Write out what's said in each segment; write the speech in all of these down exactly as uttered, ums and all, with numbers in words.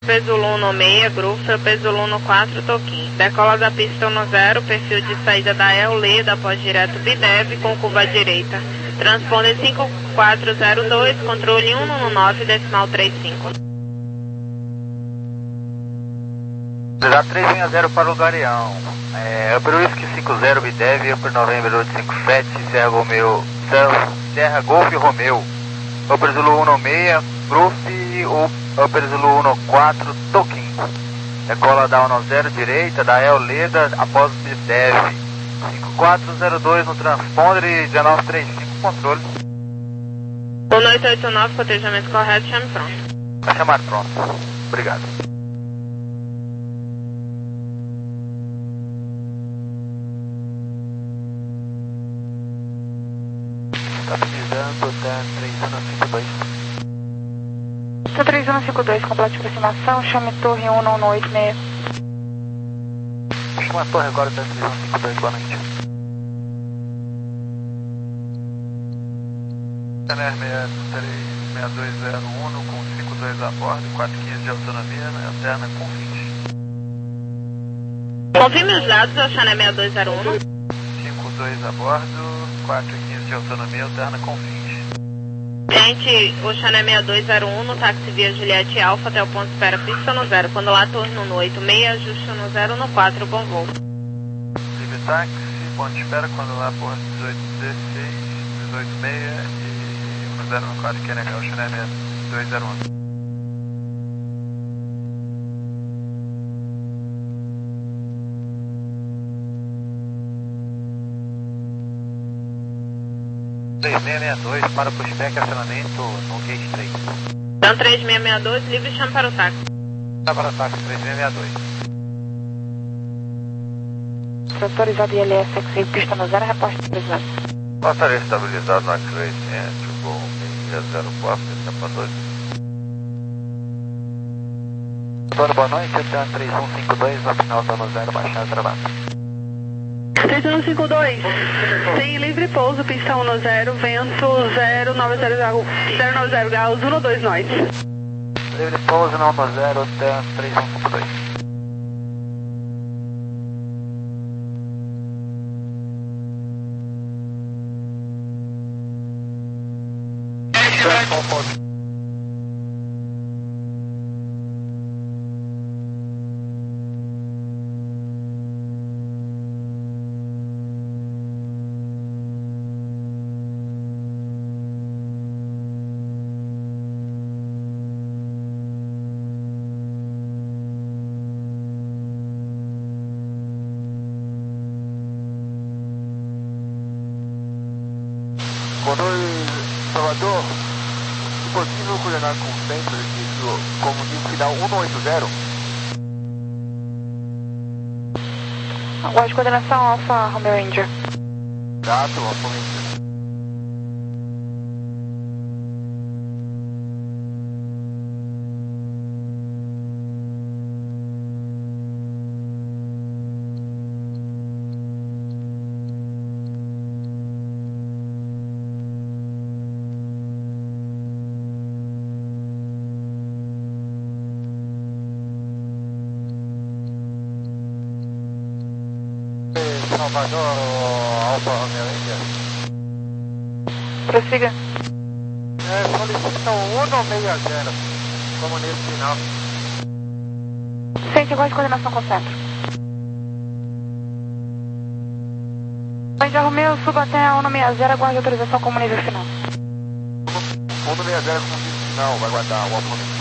Peso Luno seis, Grufa, Peso Luno quatro, Toquim. Decola da pista no zero, perfil de saída da El Leda, após direto Bidev com curva à direita. Transponder cinco quatro zero dois, controle cento e nove, decimal trinta e cinco. Dá três seis zero para o Galeão. É, Upper Whisky cinco zero, Bidev, Upper November oito cinco sete, Serra Romeo, Serra, Serra Golf Romeo. Upper Zulu um seis, Gruf, Upper Zulu um quatro, Toquim. Decola da um zero direita, da El Leda, após o Bidev. cinco quatro zero dois no transponder e dezenove trinta e cinco, controle. um oito oito nove, cotejamento correto, chame pronto. Vai chamar pronto. Obrigado. Estabilizando, tá três um cinco dois. Tá três um cinco dois, completo de aproximação, chame torre um um oito seis. Chama a torre agora, tá três um cinco dois, boa noite. Tener seis dois zero um com cinco dois a bordo, quatro quinze de autonomia, na alterna com vinte. Confirme os dados, ao Chané seis dois zero um. cinco dois a bordo, quatro quinze de autonomia, alterna com vinte. Gente, o Chané seis dois zero um no táxi via Juliette Alfa até o ponto de espera pista no zero. Quando lá torno no oito seis, ajuste no zero no quatro, bom voo. Livre táxi, ponto de espera, quando lá porto dezoito dezesseis, dezoito seis e no zero no quatro, que é o Chané seis dois zero um. três seis seis dois para pushback, acionamento no gate três. Então três seis seis dois, livre, chame para o táxi. Chama para o táxi três seis seis dois. Autorizado I L S X, pista no zero, reporte autorizado. Passaria estabilizado na crescente, voo seis zero quatro, etapa dois. Doutor, boa noite, até três um cinco dois, no final da no zero, baixar travado. três um cinco dois, tem livre pouso, pista um zero, vento zero nove zero graus, um dois nós. Livre pouso, não no zero, até três um cinco dois. Controle Salvador, se possível coordenar com o centro aqui, comunique final um oito zero. Aguarde coordenação Alfa Romeo India. Gato, Alfa Romeo. Salvador, Alfa Romeo India. Prossiga. É, solicitam um seis zero, como nesse final. Sente, aguarde coordenação com o centro. India Romeo, suba até um seis zero, aguarde autorização como nível final. um seis zero como nível final, vai guardar o Alfa Romeo.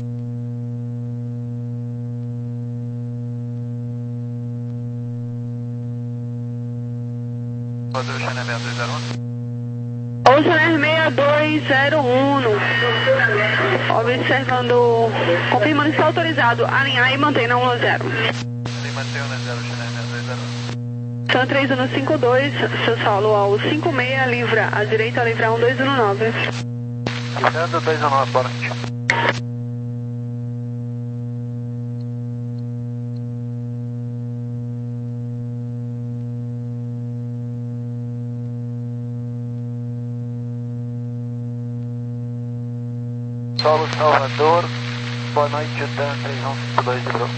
O Chané seis dois zero um. O Chané seis dois zero um, observando, confirmando está autorizado, alinhar e manter na um zero. Sim, mantém o zero, Chané seis dois zero um. São três um cinco dois, seu solo ao cinco seis, livra, à direita, livra um dois um nove. Livrando dois um nove, boa noite. Solo Salvador, boa noite, Jutan três um cinco dois de Bro.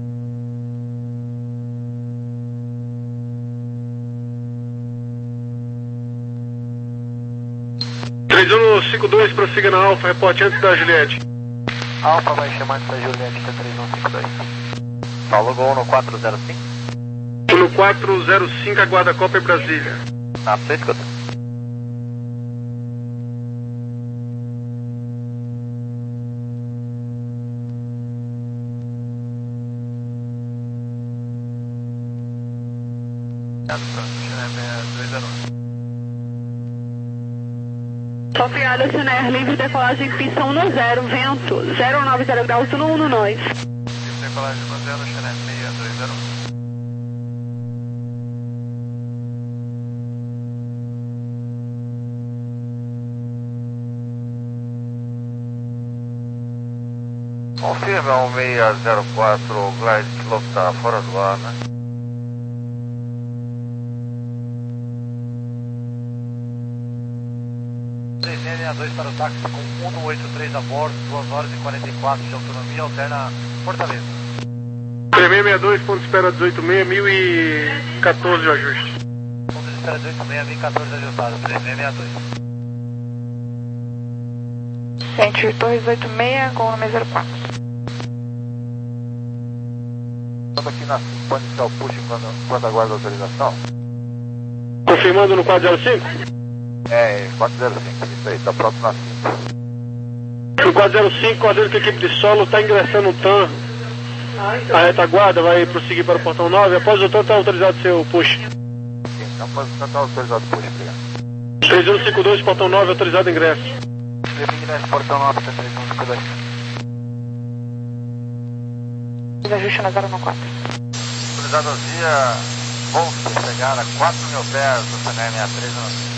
três um cinco dois, prossiga na Alfa, reporte antes da Juliette. Alfa vai chamar antes da Juliette, T três um cinco dois. Paulo Gol no quatro zero cinco. No quatro zero cinco, aguarda Copa em Brasília. Ah, você escuta. Sofia Channel livre, decolagem pista um zero, vento zero nove zero graus, no um no nós. Decolagem um zero, Channel seis dois zero. Confirma um seis zero quatro, o glide slope está fora do ar, né? três seis seis dois para o táxi com cento e oitenta e três a bordo, duas horas e quarenta e quatro de autonomia, alterna Fortaleza. três seis seis dois, ponto de espera dezoito seis, mil e quatorze de ajuste. Ponto de espera dezoito seis, mil e quatorze ajustado, três seis seis dois. Centro Torres oito seis, com o número zero quatro. Estamos aqui na cinco, pode iniciar o push quando, quando aguarda a autorização? Confirmando no quatro zero cinco? É, quatro zero cinco, isso aí, está pronto na cinco. No quatro zero cinco, coordenando que a equipe de solo está ingressando no T A M. A retaguarda vai prosseguir para o portão nove. Após o T A M, está autorizado seu push. Sim, então pode estar autorizado o push, obrigado. três um cinco dois, portão nove, autorizado ingresso. Ingresso, portão nove, T três um cinco dois. Desajuste na zero um quatro. Autorizado via Volta, chegar a quatro mil pés do C N M sessenta e três no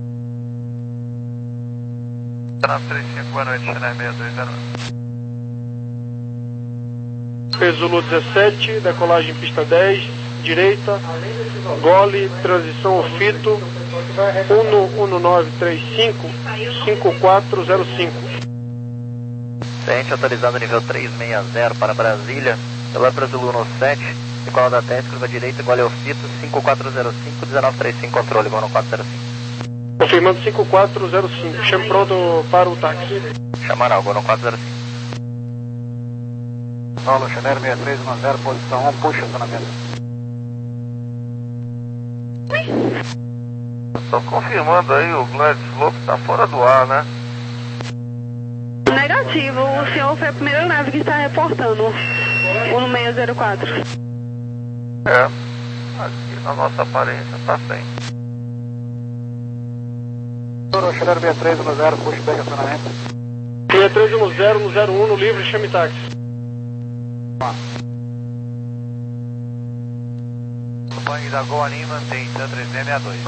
trinta e cinco, boa noite, C N M seis dois zero. Peso dezessete, decolagem pista dez, direita, gole, transição Ofito, um um nove três cinco, cinco quatro zero cinco. Ciente autorizado nível três seis zero para Brasília, pela Brasil no sete, decola da dez, curva direita, gole Ofito, cinco quatro zero cinco, um nove três cinco, controle, gol no quatro zero cinco. Confirmando cinco quatro zero cinco, chame pronto para o táxi. Chamar algo no quatro zero cinco. Paulo Channel seis três um zero, posição um, puxa acionamento. Só confirmando aí, o glide slope está fora do ar, né? Negativo, o senhor foi a primeira nave que está reportando o no seis zero quatro. É, aqui na nossa aparência está sem. Channel seis três um zero, puxa, pega acionamento. seis três um zero, no zero um, no livre, chame táxi. Bang da Gol Anim mantém três seis seis dois.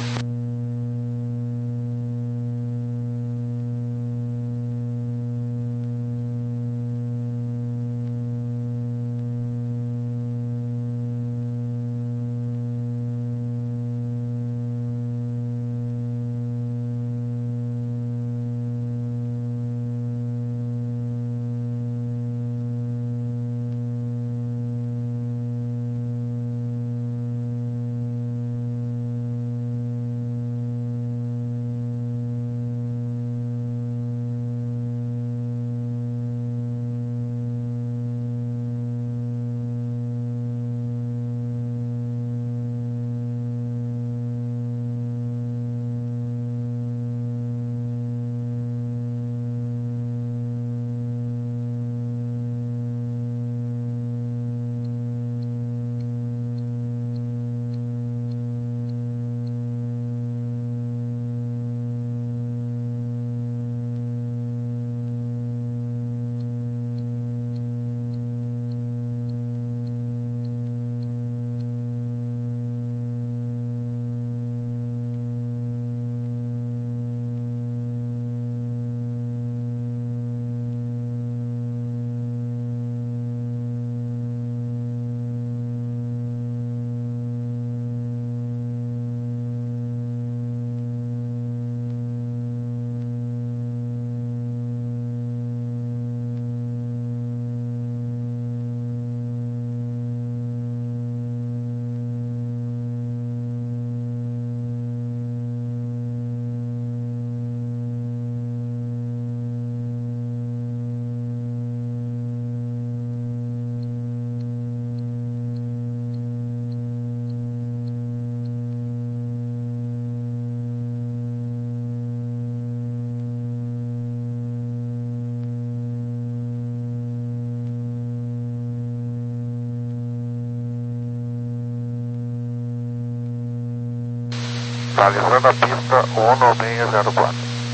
Atualizando a pista um seis zero quatro.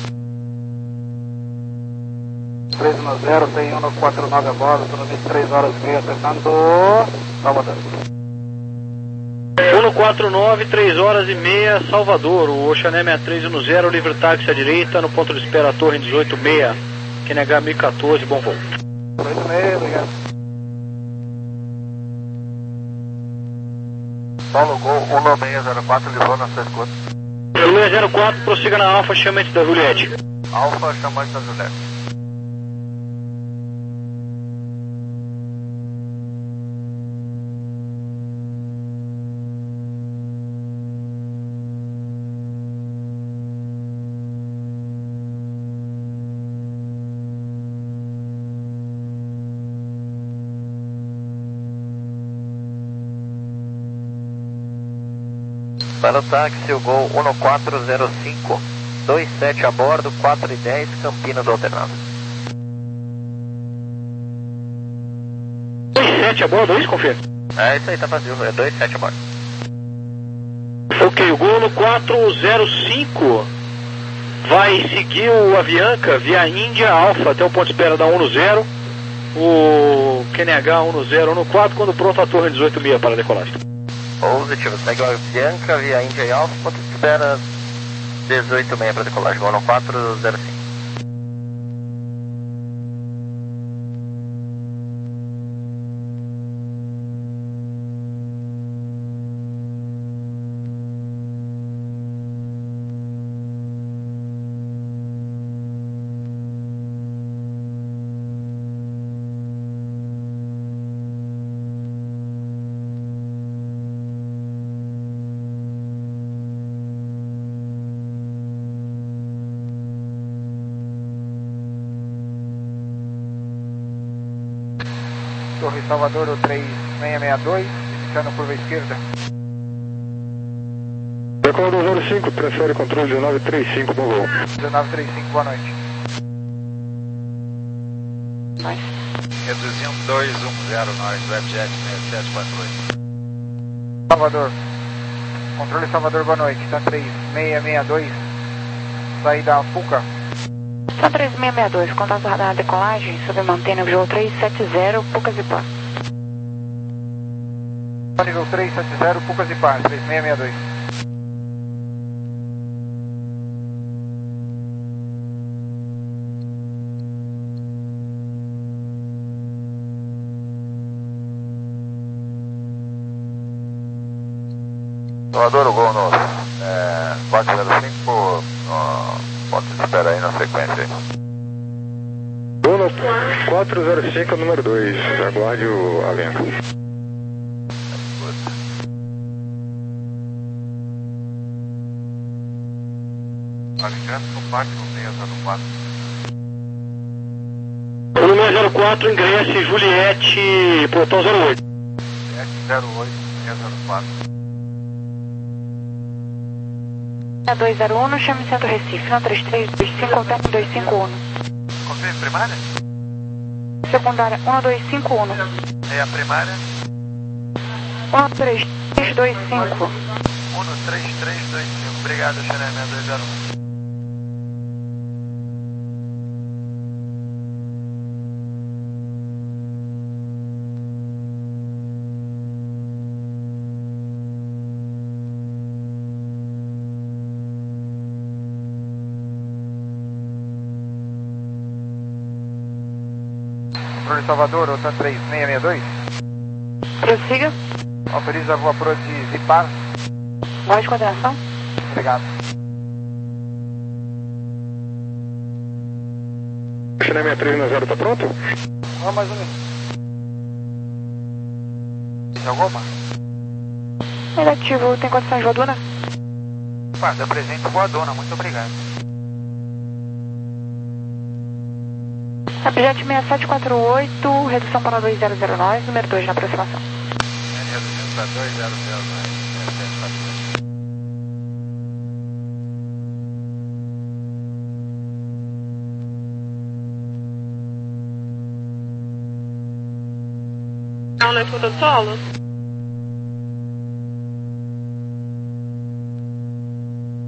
três um zero, tem um quatro nove a bordo, turno vinte e três horas e meia, acertando Salvador. um quatro nove, três horas e meia, Salvador. O Oceané sessenta e três um zero, livre táxi à direita, no ponto de espera Torre dezoito seis, Q N H mil e quatorze, bom voo. dezoito seis, obrigado. Paulo Gol um seis zero quatro, Lisboa na sua escuta. seis zero quatro, prossiga na Alfa, chamante da Juliette. Alfa, chamante da Juliette. Para o táxi, o Gol um quatro zero cinco, dois sete a bordo, quatro e dez, Campinas alternado. dois sete a bordo, é isso, confia? É isso aí, tá vazio, é dois sete a bordo. Ok, o Gol no quatro zero cinco vai seguir o Avianca via Índia Alfa até o ponto de espera da um zero, o Q N H um zero um quatro, quando pronto a Torre dezoito seis para a decolagem. Positivo, segue o Avianca via Índia e Alfa, ponto de espera dezoito seis para decolagem, Gol no quatro zero cinco. Torre Salvador, o três seis seis dois, iniciando curva esquerda. Decola zero cinco, transfere controle dezenove trinta e cinco, bom voo. dezenove trinta e cinco, boa noite. Reduzindo dois um zero, nós, Webjet seis sete quatro oito. Salvador, controle Salvador, boa noite, tá três seis seis dois, saída Fuca. São três seis seis dois, contato radar decolagem, sobre mantém nível três sete zero, Pucas e Pá. Nível três sete zero, Pucas e Pá, três seis seis dois. Salvador, o Gol no é, quatro zero cinco, no ponto de espera aí na sequência aí. Gol no quatro zero cinco, número dois, aguarde o Avianca. Alicante, compacto seis zero quatro. O número zero quatro, ingresse Juliette, portão zero oito. sete zero oito, seis zero quatro. dois zero um, chame Centro Recife, não três três dois cinco, alterno dois cinco um. Confirme primária? Secundária um dois cinco um. É a primária? um três três dois cinco. um três três dois cinco. Obrigado, Xané seis dois zero um. Controle Salvador, Otan três seis seis dois. Prossiga. Autoriza a voa pro de Zipar. Voz de coordenação. Obrigado. China sessenta e três um zero, tá pronto? Vamos mais um minuto. Tem alguma? Negativo, tem condições de voadora? Opa, deu presente voadona, muito obrigado. Abjet seis sete quatro oito, redução para dois zero zero nove, número dois na aproximação. Reduzindo para dois zero zero nove. Não, não é fundo solo?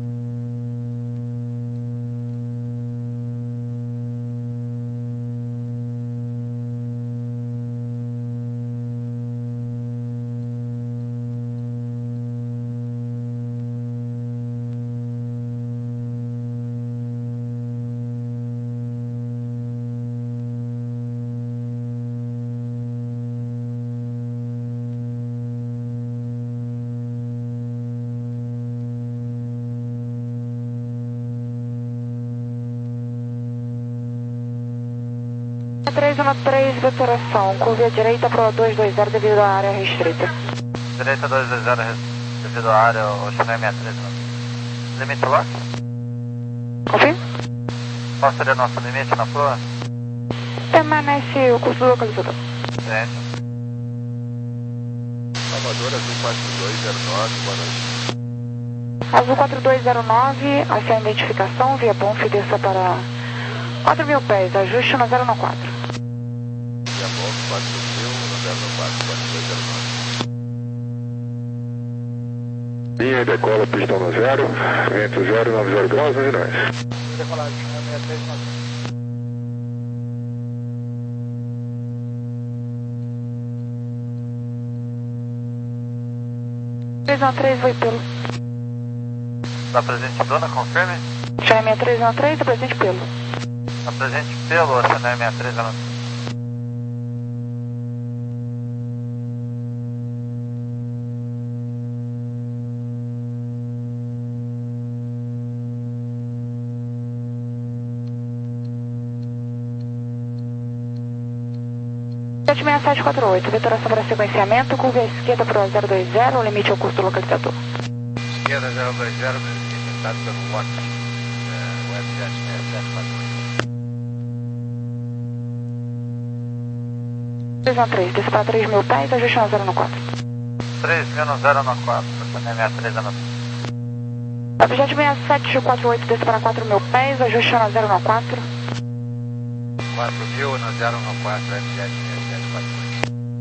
três um três, vetoração. Curva à direita para dois dois zero devido à área restrita. Direita dois dois zero devido à área, o Channel sessenta e três. Limite lock? Confirma? Qual seria nosso limite na flor? Permanece o curso do localizador. Certo. Salvador, azul quatro dois zero nove, boa noite. Azul quatro dois zero nove, essa é a identificação, via Bonf, desça para quatro mil pés, ajuste no zero nove quatro. Via Bonf, quatro mil, no zero nove quatro, quatro dois zero nove. Linha e decola, pistão no zero, vento zero, nove zero graus, onze nós. Decolagem, sessenta e três nove. três um três, vai pelo. Está presente dona, confirme? Channel três um três, presente pelo. Está presente pelo Channel sessenta e três. sete seis sete quatro oito, vetoração para sequenciamento, curva à esquerda para o zero dois zero, limite ao curso do localizador. Esquerda zero dois zero, limitado pelo Watch, é, Webjet seis sete quatro oito. três um três, desça para três mil pés, ajuste no zero nove quatro. três mil no zero nove quatro, Channel sessenta e três anotado. Objeto seis sete quatro oito, desça para quatro mil pés, ajuste no zero nove quatro. quatro mil no zero nove quatro, Webjet seis sete quatro oito.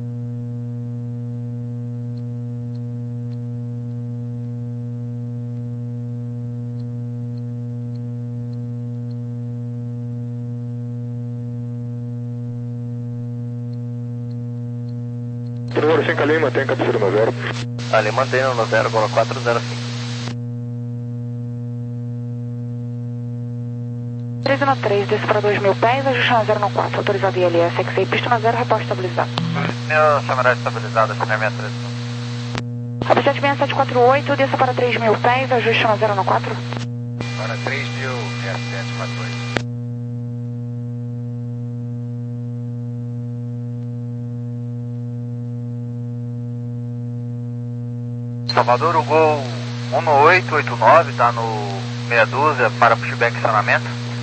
Número cinco ali, mantém captura no zero. Ali mantendo no zero, bola quatro zero cinco. três um três, desça para dois mil pés, ajuste no zero nove quatro, autorizado I L S, X A, pista no zero, reposta estabilizado. Meu chamará estabilizado, Channel sessenta e três. Objeto seis sete quatro oito, desça para três mil pés, ajuste no zero nove quatro. Para três mil, seis sete quatro oito. Salvador, o Gol um oito oito nove, está no meia dúzia para pushback e acionamento.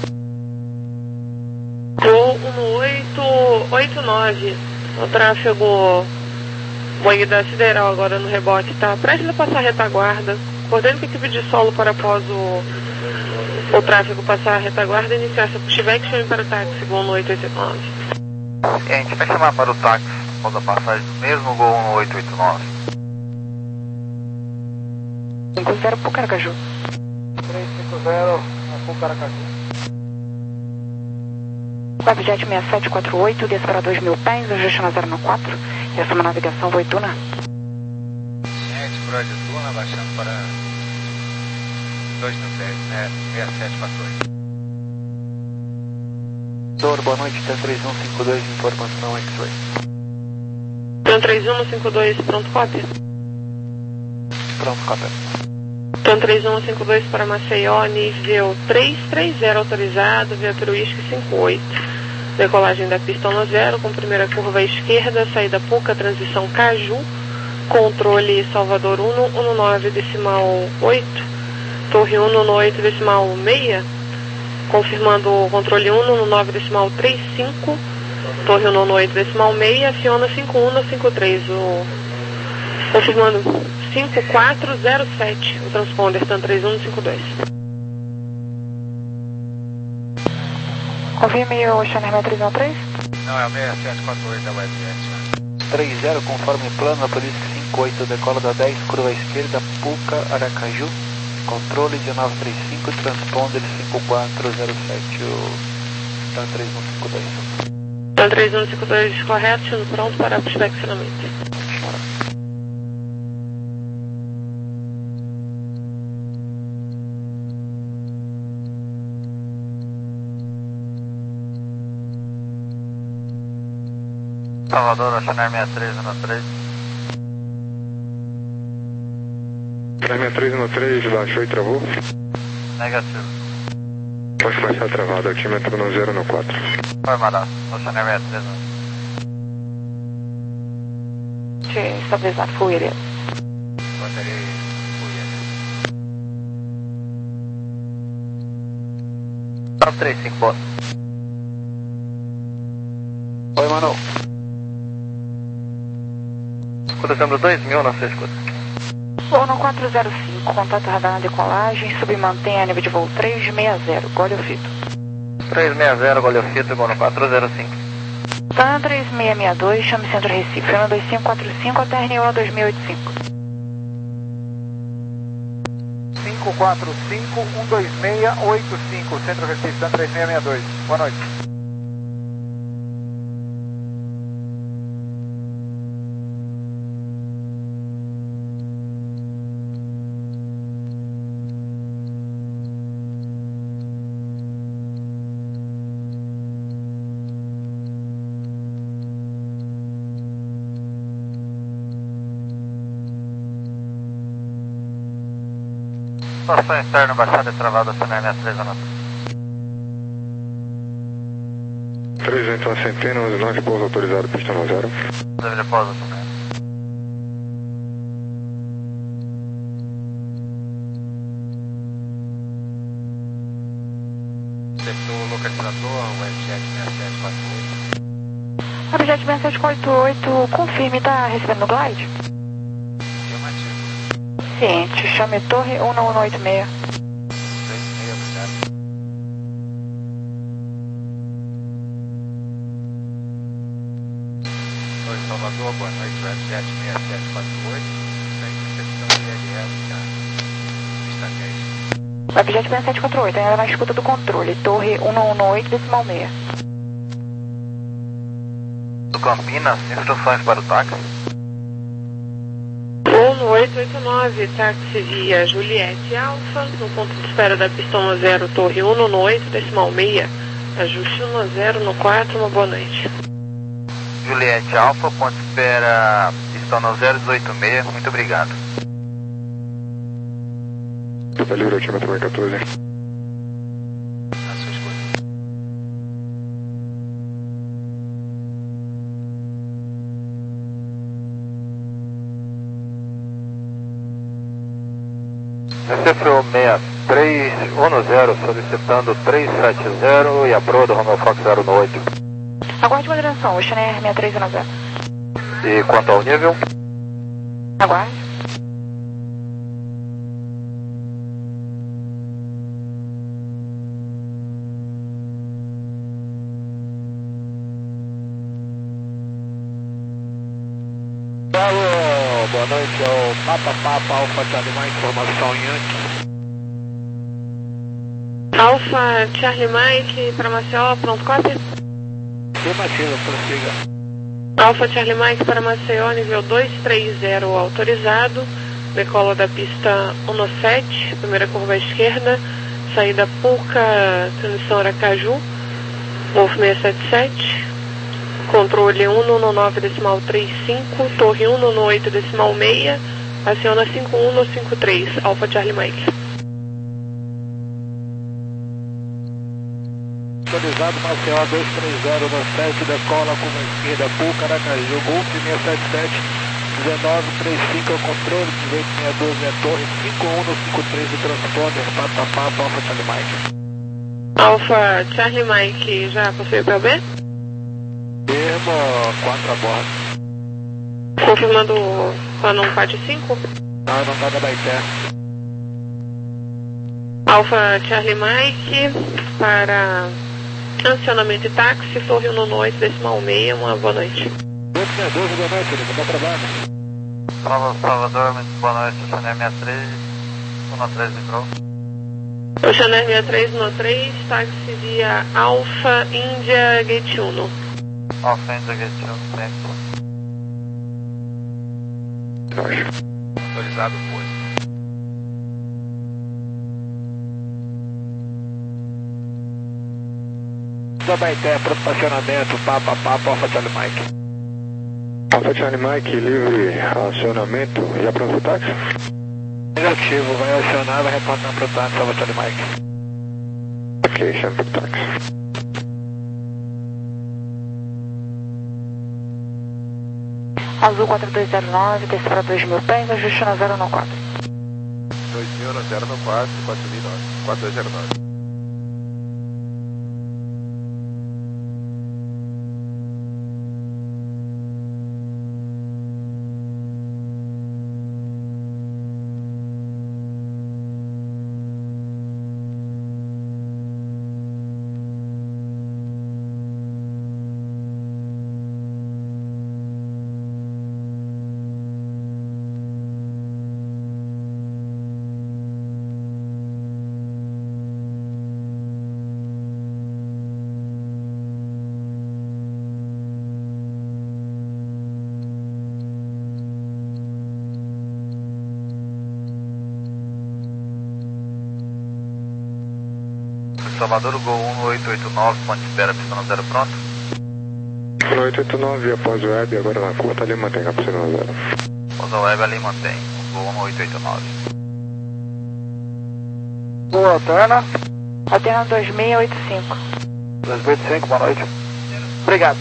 Gol um oito oito nove, o tráfego Boeing da Sideral agora no rebote, tá prestes a passar a retaguarda, coordenando com a equipe de solo para após o, o tráfego passar a retaguarda, iniciar seu pushback, chame para o táxi Gol um oito oito nove. E a gente vai chamar para o táxi após a passagem do mesmo Gol um oito oito nove. cinco zero para o Caracaju. três cinco zero, Apu Caracaju. Webjet seis sete quatro oito, desça para dois mil pés, ajuste no zero nove quatro, e assuma a navegação Voituna. Gente, por de Tuna, baixando para dois mil pés, né? seis sete quatro oito. Doutor, boa noite, T três um cinco dois, informação X-Ray. T três um cinco dois, pronto, cópia. Pronto, cópia. T três um cinco dois para Maceió, nível três três zero autorizado, via Peruísque cinco oito. Decolagem da pista no zero, com primeira curva à esquerda, saída Puca, transição Caju, controle Salvador um um nove decimal oito, torre um um oito decimal seis, confirmando o controle um um nove decimal trinta e cinco, torre um um oito decimal seis, aciona cinco um cinco três, o, confirmando cinco quatro zero sete, o transponder T três um cinco dois. Confirme o Channel três um três. Não, é o seis sete quatro oito da Webjet. três zero, conforme plano, Peruísque cinco oito, decola da dez, curva à esquerda, Puca, Aracaju, controle de nove três cinco, transponder cinco quatro zero sete, o T três um cinco dois. T três um cinco dois correto, pronto para pushback acionamento. Salvador, Channel sessenta e três um três. Channel sessenta e três um três, baixou e travou. Negativo. Pode baixar travado, altímetro no zero no quatro. Informada, Oceaner sessenta e três. Te estabilizar, Fúria. Bateria Fúria. nove três cinco, boa. Oi, Manu. Escuta dois mil na sua escuta. Ono quatro zero cinco, contato radar na decolagem, submantém a nível de voo três seis zero, Gole Fito. três seis zero, Gole Fito, Ono quatro zero cinco. Tan três seis seis dois, chame Centro Recife, um dois cinco quatro cinco, até R N U dois mil e oitenta e cinco. cinco quatro cinco, um dois seis oito cinco, Centro Recife, Tan três seis seis dois. Boa noite. Situação interna, baixada e travada, Oceaner sessenta e três, anota. três vento a centena, onze nove, pouso autorizado, pista no zero. Deveria pausa, Oceaner. Detectou o localizador, o Webjet seis sete quatro oito. Webjet seis sete quatro oito, confirme, tá recebendo no glide? Ciente, chame Torre um um oito seis. Oi, Salvador, boa noite, Webjet seis sete quatro oito. Tem recepção de I R S já. Pista dez. Webjet seis sete quatro oito, ainda na escuta do controle, Torre um um oito, decimal seis. Do Campinas, instruções para o táxi. um oito oito nove, táxi via Juliette Alfa, no ponto de espera da pista um zero, Torre um um oito, decimal seis, ajuste um zero no quatro, uma boa noite. Juliette Alfa, ponto de espera, pista um zero dezoito seis, muito obrigado. Pista livre, altímetro quatorze. Na sua escuta. C F O seis três um zero, solicitando três sete zero e a proa do Romeo Fox zero oito. Aguarde moderação, Oceaner seis três um zero. E quanto ao nível? Aguarde. Alô, boa noite, é o Papa Papa Alfa Charlie Mike, informação em Yankee. Alfa Charlie Mike para Maceió, pronto, cópia? Afirmativa, prossiga. Alfa Charlie Mike para Maceió, nível dois três zero autorizado, decola da pista um sete, primeira curva à esquerda, saída Puca, transição Aracaju, Golf seis sete sete, controle um um nove decimal trinta e cinco, torre um um oito decimal seis, aciona cinco um cinco três, Alfa Charlie Mike. Autorizado Maceió dois três zero no sete, decola com a esquerda, Puca, Aracaju, Golf seis sete sete, dezenove trinta e cinco, controle, dezoito seis dois é torre, cinco um cinco três de transponder, Papa Papa, Alfa Charlie Mike. Alfa Charlie Mike, já possui o P B? Termo, quatro a bordo. Confirmando o Canon quatro cinco? Não, não tá da Baité. Alfa Charlie Mike para acionamento e táxi, torre um um oito decimal seis, uma boa noite. dois seis dois, boa noite, ele está trabalhando. Salvador, Salvador, muito boa noite, Oceaner sessenta e três, um três entrou. Oceaner sessenta e três um três, táxi via Alfa India Gate um. Alfa India Gate um, tempo. Autorizado, pois. Da Baité, para estacionamento, Papa Papa, Alfa Charlie Mike. Alfa Charlie Mike, livre acionamento, já pronto o táxi? Negativo, vai acionar, vai retornar para o táxi, Alfa Charlie Mike. Identification for taxi. Azul quatro dois zero nove, desce para dois mil pés, ajuste na zero um quatro. dois mil no zero no quatro, quatro mil nove, quatro dois zero nove. Salvador, Gol um oito oito nove, ponte de espera, pista zero pronto. um oito oito nove, após o web, agora na curta ali, mantenha a pista zero. Após o web ali, mantém. Gol um oito oito nove. Boa, Alterna. Alterna dois seis oito cinco. dois seis oito cinco, boa noite. Obrigado.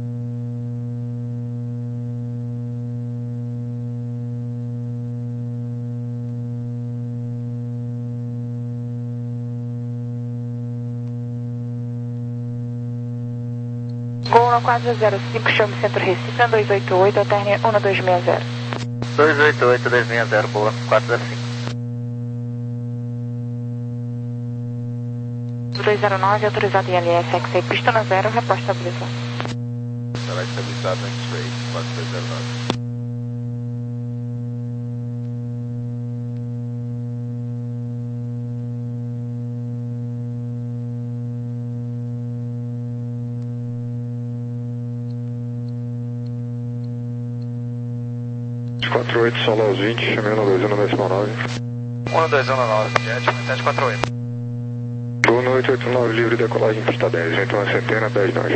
Gol um quatro zero cinco, chame Centro Recife, dois oito oito, alterne um dois seis zero. dois oito oito dois seis zero, boa, quatro zero cinco. dois zero nove, autorizado em L S X aí, pista na zero, reposta estabilizado. Será estabilizado no X-Ray, quatro dois zero nove. quatro oito, solo aos vinte, chamei um dois um nove nove. um dois um nove, diante, sete quatro oito. um oito oito nove, livre decolagem, pista dez, então a centena, dez nós.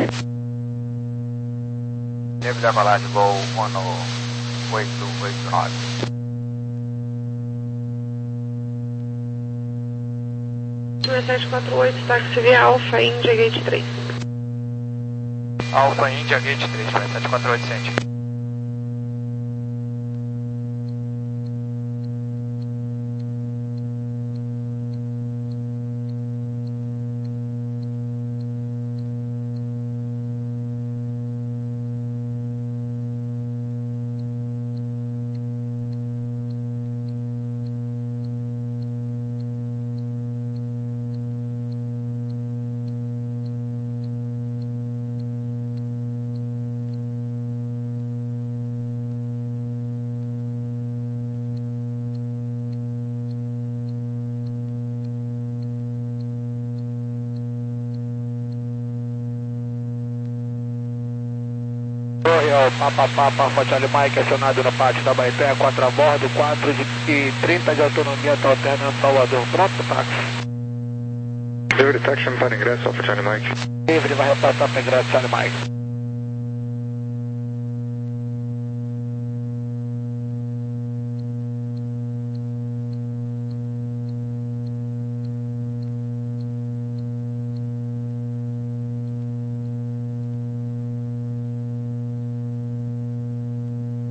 Livre decolagem, Gol um oito oito nove. sete quatro oito, táxi via Alfa India Gate três. Alfa India Gate três, sete quatro oito, sente. Papa Papa, Forte Mike, acionado na parte da Baité, quatro a bordo, quatro e trinta de autonomia, está alternando Salvador. Pronto, táxi. Livre taxi para ingresso, Forte Mike. Livre, vai repassar para ingresso, Mike.